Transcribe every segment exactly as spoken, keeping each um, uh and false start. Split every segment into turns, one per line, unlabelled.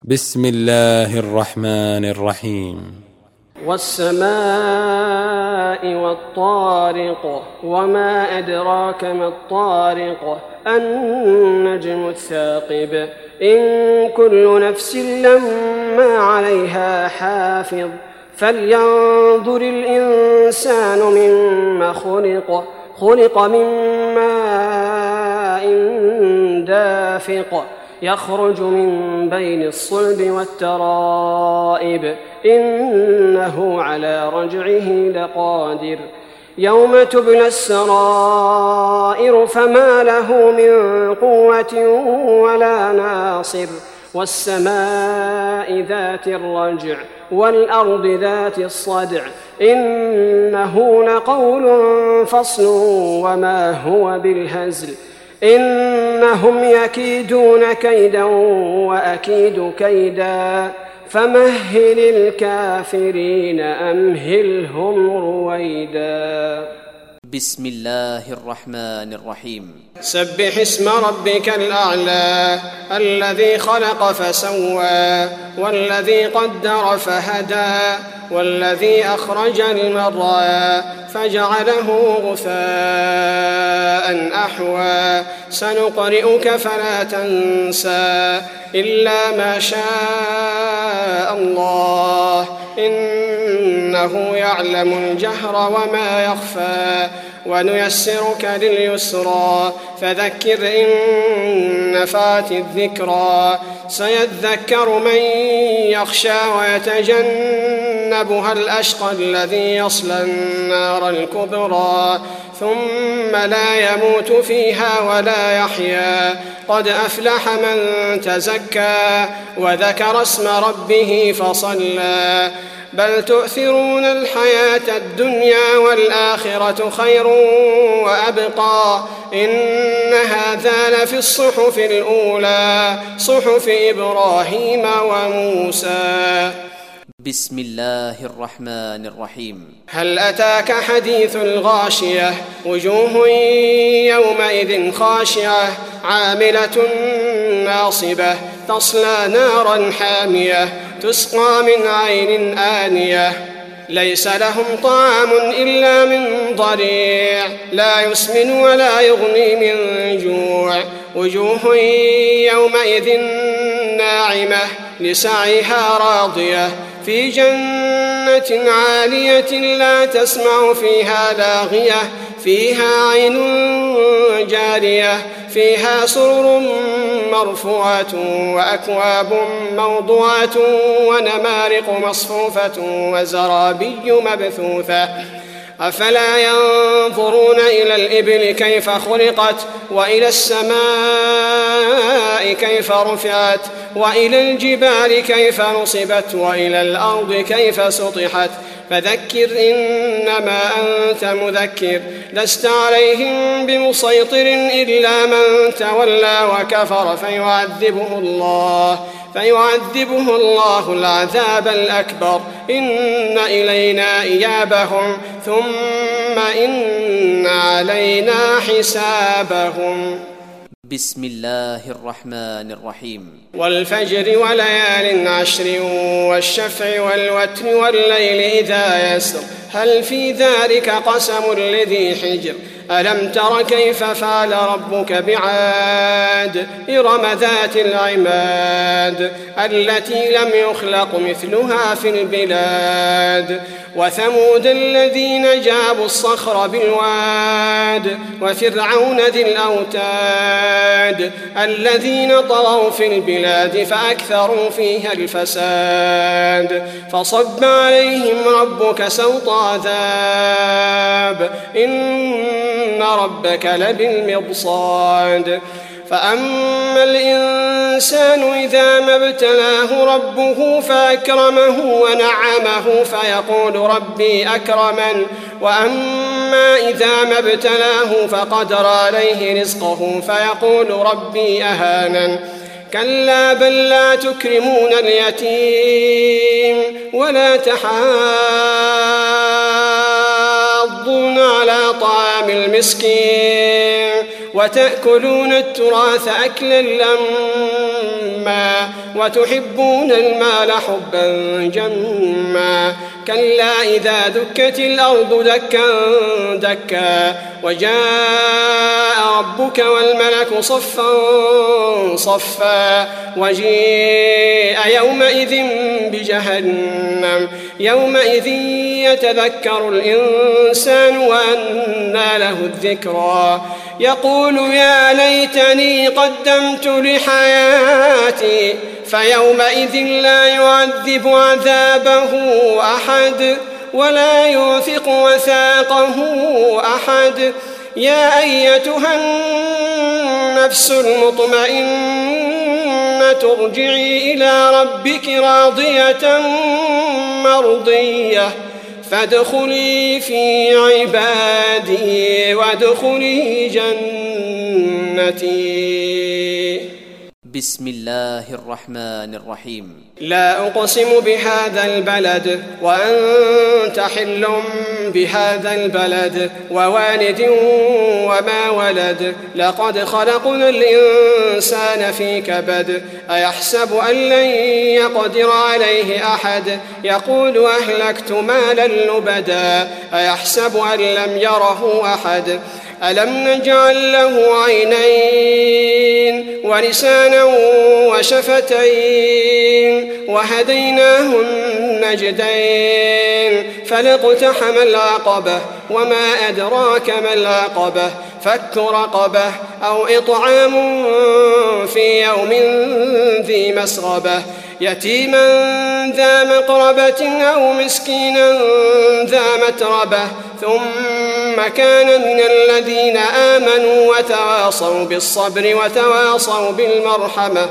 بسم الله الرحمن الرحيم.
والسماء والطارق وما أدراك ما الطارق النجم الثاقب إن كل نفس لما عليها حافظ فلينظر الإنسان مما خلق خلق من ماء دافق يخرج من بين الصلب والترائب إنه على رجعه لقادر يوم تبلى السرائر فما له من قوة ولا ناصر والسماء ذات الرجع والأرض ذات الصدع إنه لقول فصل وما هو بالهزل إنهم يكيدون كيدا وأكيد كيدا فمهل الكافرين أمهلهم رويدا.
بسم الله الرحمن الرحيم.
سبح اسم ربك الأعلى الذي خلق فسوى والذي قدر فهدى والذي أخرج المرعى فجعله غثاء أحوى سنقرئك فلا تنسى إلا ما شاء الله إنه يعلم الجهر وما يخفى ونيسرك لليسرى فذكر إن نفعت الذكرى سيذكر من يخشى ويتجنبها الأشقى الذي يصلى النار الكبرى ثم لا يموت فيها ولا يحيا قد أفلح من تزكى وذكر اسم ربه فصلى بل تؤثرون الحياة الدنيا والآخرة خير وأبقى إن هذا لفي الصحف الأولى صحف إبراهيم وموسى.
بسم الله الرحمن الرحيم.
هل أتاك حديث الغاشية وجوه يومئذ خاشعة عاملة ناصبة تصلى نارا حامية تسقى من عين آنية ليس لهم طعام إلا من ضريع لا يسمن ولا يغني من جوع وجوه يومئذ ناعمة لسعيها راضية في جنة عالية لا تسمع فيها لاغية فيها عين جارية فيها سرر مرفوعة وأكواب موضوعة ونمارق مصفوفة وزرابي مبثوثة أفلا ينظرون إلى الإبل كيف خلقت وإلى السماء كيف رفعت وإلى الجبال كيف نصبت وإلى الأرض كيف سطحت فذكر إنما أنت مذكر لست عليهم بمسيطر إلا من تولى وكفر فيعذبه الله فيعذبه الله العذاب الأكبر إن إلينا إيابهم ثم إن علينا حسابهم.
بسم الله الرحمن الرحيم.
والفجر وليال عشر والشفع والوتر والليل إذا يسر هل في ذلك قسم لذي حجر ألم تر كيف فعل ربك بعاد إرم ذات العماد التي لم يخلق مثلها في البلاد وثمود الذين جابوا الصخر بالواد وفرعون ذي الأوتاد الذين طغوا في البلاد فأكثروا فيها الفساد فصب عليهم ربك سوط عذاب إن ربك لبالمرصاد فأما الإنسان إذا ما ابتلاه ربه فأكرمه ونعمه فيقول ربي أكرمن وأما إذا ما ابتلاه فقدر عليه رزقه فيقول ربي أهانن كلا بل لا تكرمون اليتيم ولا تحاضون تحاضون على طعام المسكين وتأكلون التراث أكلا لما وتحبون المال حبا جما كلا إذا دكت الأرض دكا دكا وجاء ربك والملك صفا صفا وجيء يومئذ بجهنم يومئذ يتذكر الإنسان وأنى له الذكرى يقول يا ليتني قدمت لحياتي فيومئذ لا يعذب عذابه أحد ولا يوثق وثاقه أحد يا أيتها النفس المطمئنة ارجعي إلى ربك راضية مرضية فادخلي في عبادي وادخلي جنتي.
بسم الله الرحمن الرحيم.
لا أقسم بهذا البلد وأنت حل بهذا البلد ووالد وما ولد لقد خلقنا الإنسان في كبد أيحسب أن لن يقدر عليه أحد يقول أهلكت مالا لبدا أيحسب أن لم يره أحد ألم نجعل له عينين ولسانا وشفتين وهديناه النجدين فلاقتحم العقبة وما أدراك ما العقبة فك رقبة أو إطعام في يوم ذي مسغبة يتيما ذا مقربة أو مسكينا ذا متربة ثم كان من الذين آمنوا وتواصوا بالصبر وتواصوا بالمرحمة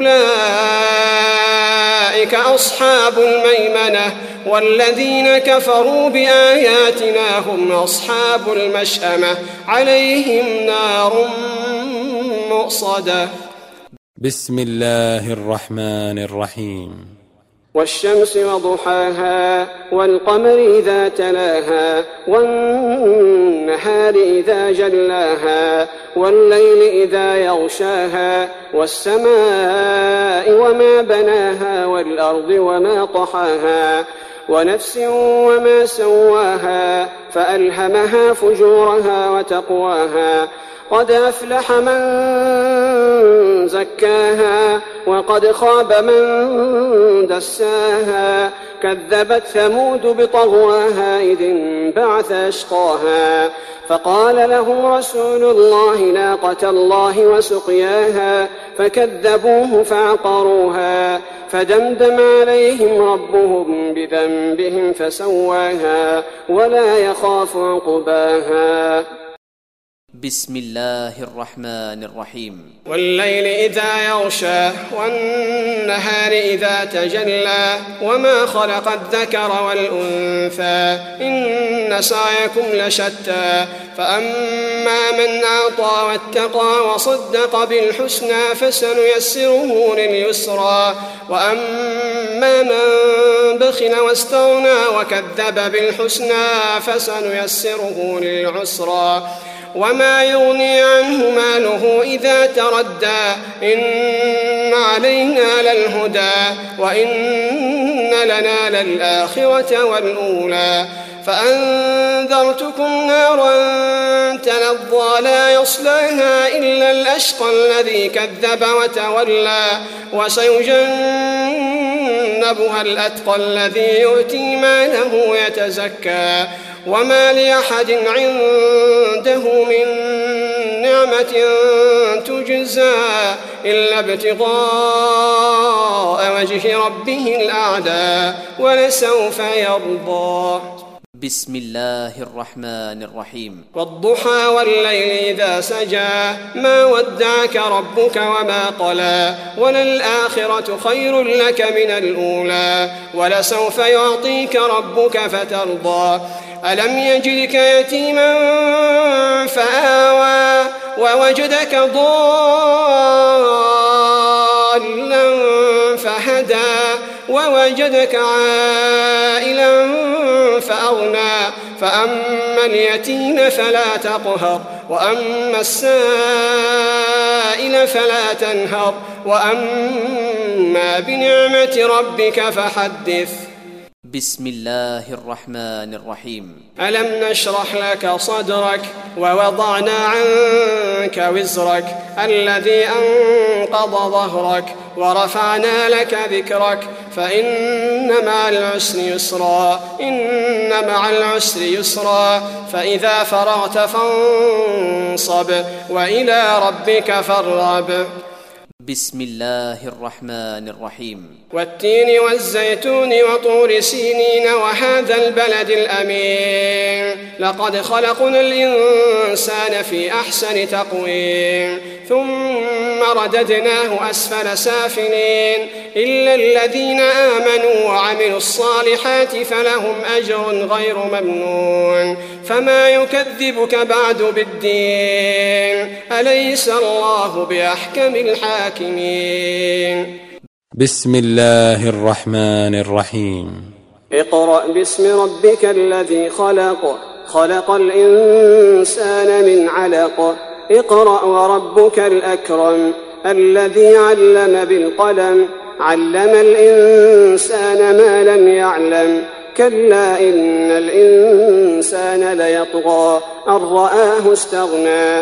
أولئك أصحاب الميمنة والذين كفروا بآياتنا هم أصحاب المشأمة عليهم نار مؤصدة.
بسم الله الرحمن الرحيم.
والشمس وضحاها والقمر إذا تلاها والنهار إذا جلاها والليل إذا يغشاها والسماء وما بناها والأرض وما طحاها ونفس وما سواها فألهمها فجورها وتقواها قد أفلح من زكاها وقد خاب من دساها كذبت ثمود بطغواها إذ انبعث أشقاها فقال لهم رسول الله ناقة الله وسقياها فكذبوه فعقروها فدمدم عليهم ربهم بذنبهم فسواها ولا يخاف عقباها.
بسم الله الرحمن الرحيم.
والليل إذا يغشى والنهار إذا تجلى وما خلق الذكر والأنثى إن سعيكم لشتى فأما من أعطى واتقى وصدق بالحسنى فسنيسره لليسرى وأما من بخل واستغنى وكذب بالحسنى فسنيسره للعسرى وما يغني عنه ماله إذا تردى إن علينا للهدى وإن لنا للآخرة والأولى فأنذرتكم نارا تلظى لا يصلاها إلا الأشقى الذي كذب وتولى وسيجنبها الأتقى الذي يؤتي ماله يتزكى وما لأحد عنده من نعمة تجزى إلا ابتغاء وجه ربه الأعلى ولسوف يرضى.
بسم الله الرحمن الرحيم.
والضحى والليل إذا سجى ما ودعك ربك وما قلى وللآخرة خير لك من الأولى ولسوف يعطيك ربك فترضى ألم يجدك يتيما فآوى ووجدك ضالا فهدى ووجدك عائلا فأغنى فأما اليتيم فلا تقهر وأما السائل فلا تنهر وأما بنعمة ربك فحدث.
بسم الله الرحمن الرحيم.
ألم نشرح لك صدرك ووضعنا عنك وزرك الذي أنقض ظهرك ورفعنا لك ذكرك فإن مع العسر يسرا إن مع العسر يسرا فإذا فرغت فانصب وإلى ربك فارغب.
بسم الله الرحمن الرحيم.
والتين والزيتون وطور سينين وهذا البلد الأمين لقد خلقنا الإنسان في أحسن تقويم ثم رددناه أسفل سافلين إلا الذين آمنوا وعملوا الصالحات فلهم أجر غير ممنون فما يكذبك بعد بالدين أليس الله بأحكم الحاكمين.
بسم الله الرحمن الرحيم.
اقرأ باسم ربك الذي خلق خلق الإنسان من علق اقرأ وربك الأكرم الذي علم بالقلم علم الإنسان ما لم يعلم كلا إن الإنسان ليطغى أن رآه استغنى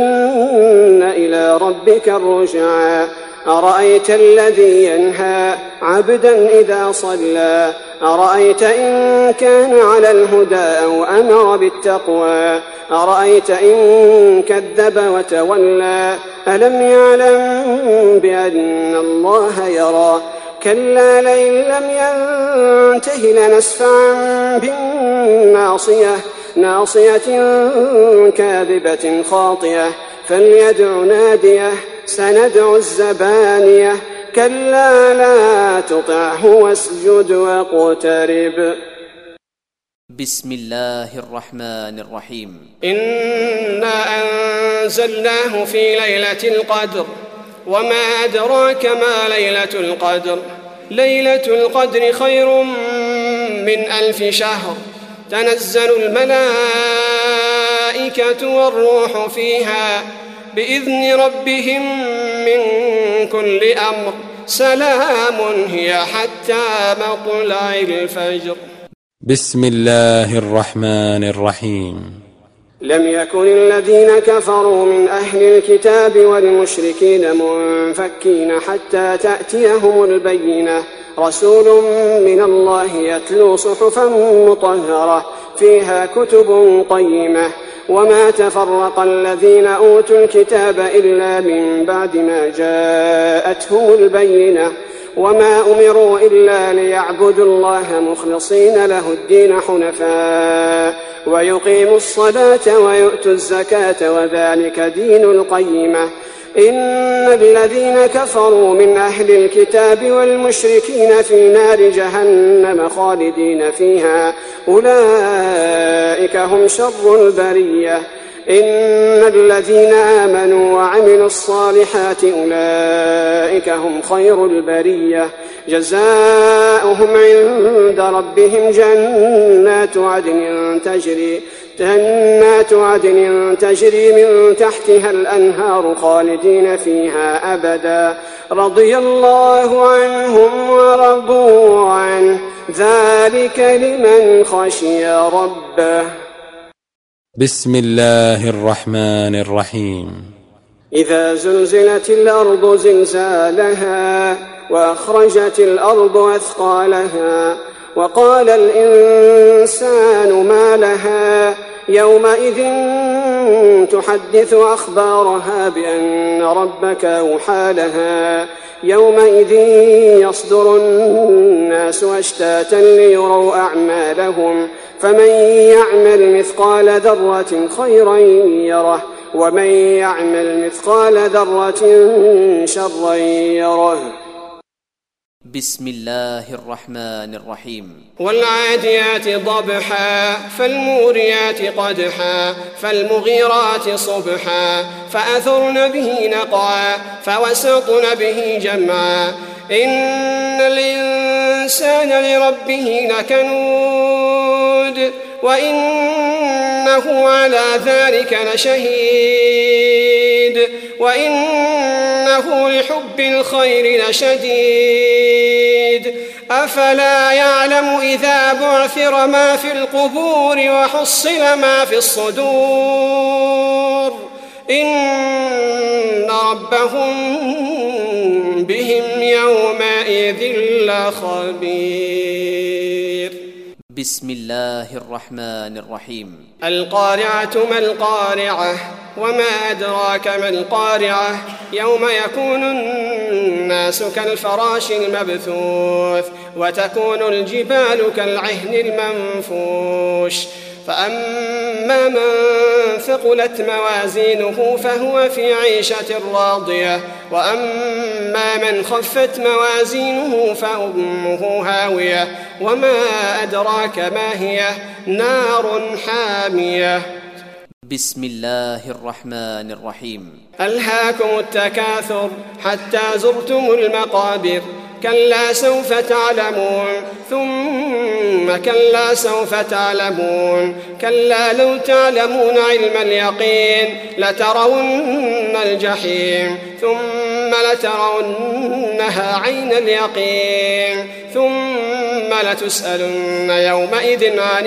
إن إلى ربك الرجعى أرأيت الذي ينهى عبدا إذا صلى أرأيت إن كان على الهدى أو أمر بالتقوى أرأيت إن كذب وتولى ألم يعلم بأن الله يرى كلا لئن لم ينته لنسفعا بالناصية ناصية كاذبة خاطئة فليدع ناديه سندع الزبانية كلا لا تطعه واسجد واقترب.
بسم الله الرحمن الرحيم.
إنا أنزلناه في ليلة القدر وما أدراك ما ليلة القدر ليلة القدر خير من ألف شهر تنزل الملائكة والروح فيها بإذن ربهم من كل أمر سلام هي حتى مطلع الفجر.
بسم الله الرحمن الرحيم.
لم يكن الذين كفروا من أهل الكتاب والمشركين منفكين حتى تأتيهم البينة رسول من الله يتلو صحفا مطهرة فيها كتب قيمة وما تفرق الذين أوتوا الكتاب إلا من بعد ما جاءتهم البينة وما أمروا إلا ليعبدوا الله مخلصين له الدين حنفاء ويقيموا الصلاة ويؤتوا الزكاة وذلك دين القيمة إن الذين كفروا من أهل الكتاب والمشركين في نار جهنم خالدين فيها أولئك هم شر البرية إن الذين آمنوا وعملوا الصالحات أولئك هم خير البرية جزاؤهم عند ربهم جنات عدن تجري جنات عدن تجري من تحتها الأنهار خالدين فيها أبدا رضي الله عنهم ورضوا عنه ذلك لمن خشي ربه.
بسم الله الرحمن الرحيم.
إذا زلزلت الأرض زلزالها وأخرجت الأرض أثقالها وقال الإنسان ما لها يومئذ تحدث أخبارها بأن ربك أوحى لها يومئذ يصدر الناس أشتاتا ليروا أعمالهم فمن يعمل مثقال ذرة خيرا يره ومن يعمل مثقال ذرة شرا يره.
بسم الله الرحمن الرحيم.
والعاديات ضبحا فالموريات قدحا فالمغيرات صبحا فأثرن به نقعا فوسطن به جمعا إن الإنسان الإنسان لربه لكنود وإنه على ذلك لشهيد وإنه لحب الخير لشديد أفلا يعلم إذا بعثر ما في القبور وحصل ما في الصدور إن ربهم بهم يومئذ لخبير.
بسم الله الرحمن الرحيم.
القارعة ما القارعة وما أدراك ما القارعة يوم يكون الناس كالفراش المبثوث وتكون الجبال كالعهن المنفوش فأما من ثقلت موازينه فهو في عيشة راضية وأما من خفت موازينه فأمه هاوية وما أدراك ما هي نار حامية.
بسم الله الرحمن الرحيم.
ألهاكم التكاثر حتى زرتم المقابر كلا سوف تعلمون ثم كلا سوف تعلمون كلا لو تعلمون علم اليقين لترون الجحيم ثم لترونها عين اليقين ثم لتسألن يومئذ عن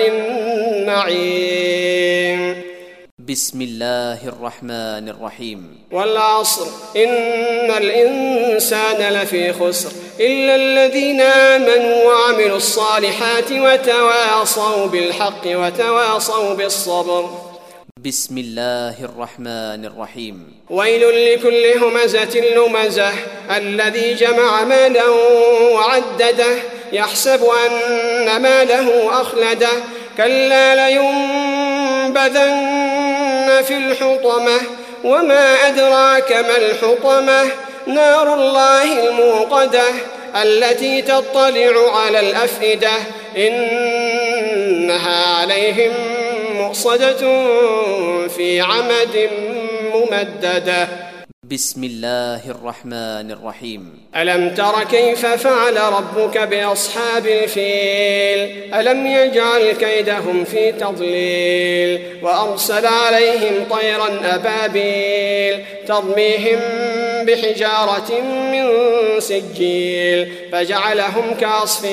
النعيم.
بسم الله الرحمن الرحيم.
والعصر إن الإنسان لفي خسر إلا الذين آمنوا وعملوا الصالحات وتواصوا بالحق وتواصوا بالصبر.
بسم الله الرحمن الرحيم.
ويل لكل همزة لمزة الذي جمع مالا وعدده يحسب أن ماله أخلده كلا لينبذن في الحطمة وما أدراك ما الحطمة نار الله الموقدة التي تطلع على الأفئدة إنها عليهم مؤصدة في عمد ممددة.
بسم الله الرحمن الرحيم.
ألم تر كيف فعل ربك بأصحاب الفيل ألم يجعل كيدهم في تضليل وأرسل عليهم طيرا أبابيل ترميهم بحجارة من سجيل فجعلهم كعصف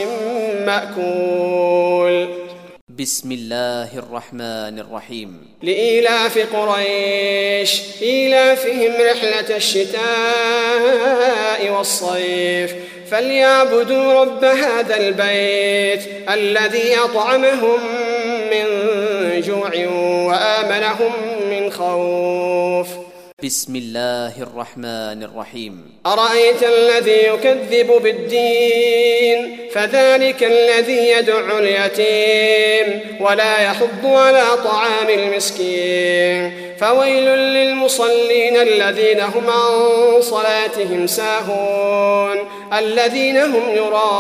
مأكول.
بسم الله الرحمن الرحيم.
لإيلاف قريش إيلافهم رحلة الشتاء والصيف فليعبدوا رب هذا البيت الذي أطعمهم من جوع وآمنهم من خوف.
بسم الله الرحمن الرحيم.
أرأيت الذي يكذب بالدين فذلك الذي يدع اليتيم ولا يحض على طعام المسكين فويل للمصلين الذين هم عن صلاتهم ساهون الذين هم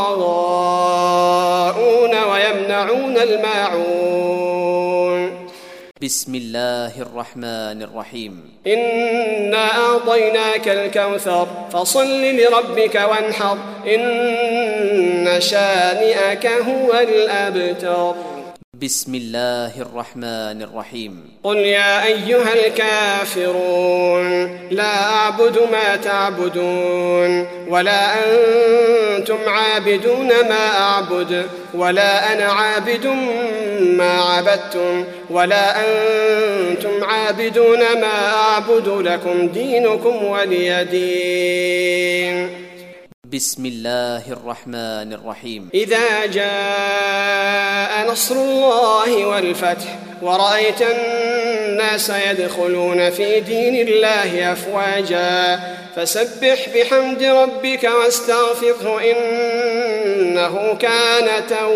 يراءون ويمنعون الماعون.
بسم الله الرحمن الرحيم.
إنا أعطيناك الكوثر فصل لربك وانحر إن شانئك هو الأبتر.
بسم الله الرحمن الرحيم.
قل يا أيها الكافرون لا أعبد ما تعبدون ولا أنتم عابدون ما أعبد ولا أنا عابد ما عبدتم ولا أنتم عابدون ما أعبد لكم دينكم ولي دين.
بسم الله الرحمن الرحيم.
إذا جاء نصر الله والفتح ورأيت الناس يدخلون في دين الله أفواجا فسبح بحمد ربك واستغفره إنه كان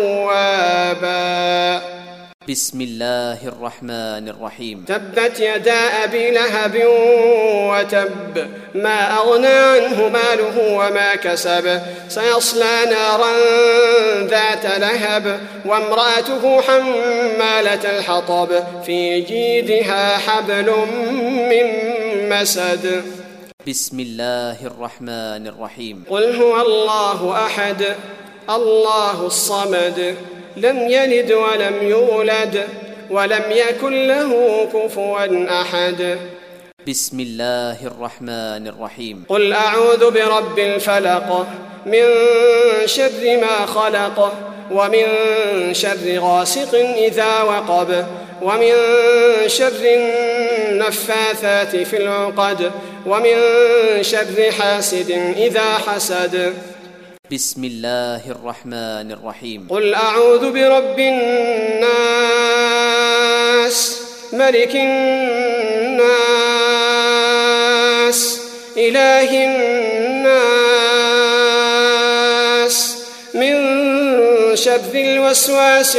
توابا.
بسم الله الرحمن الرحيم.
تبت يدا أبي لهب وتب ما أغنى عنه ماله وما كسب سيصلى نارا ذات لهب وامرأته حمالة الحطب في جيدها حبل من مسد.
بسم الله الرحمن الرحيم.
قل هو الله أحد الله الصمد لم يلد ولم يولد ولم يكن له كفوا أحد.
بسم الله الرحمن الرحيم.
قل أعوذ برب الفلق من شر ما خلق ومن شر غاسق إذا وقب ومن شر النفاثات في العقد ومن شر حاسد إذا حسد.
بسم الله الرحمن الرحيم.
قل أعوذ برب الناس ملك الناس إله الناس من شر الوسواس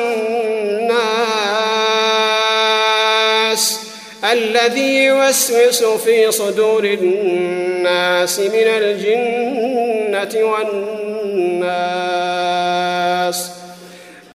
الخناس الذي يوسوس في صدور الناس من الجنة والناس.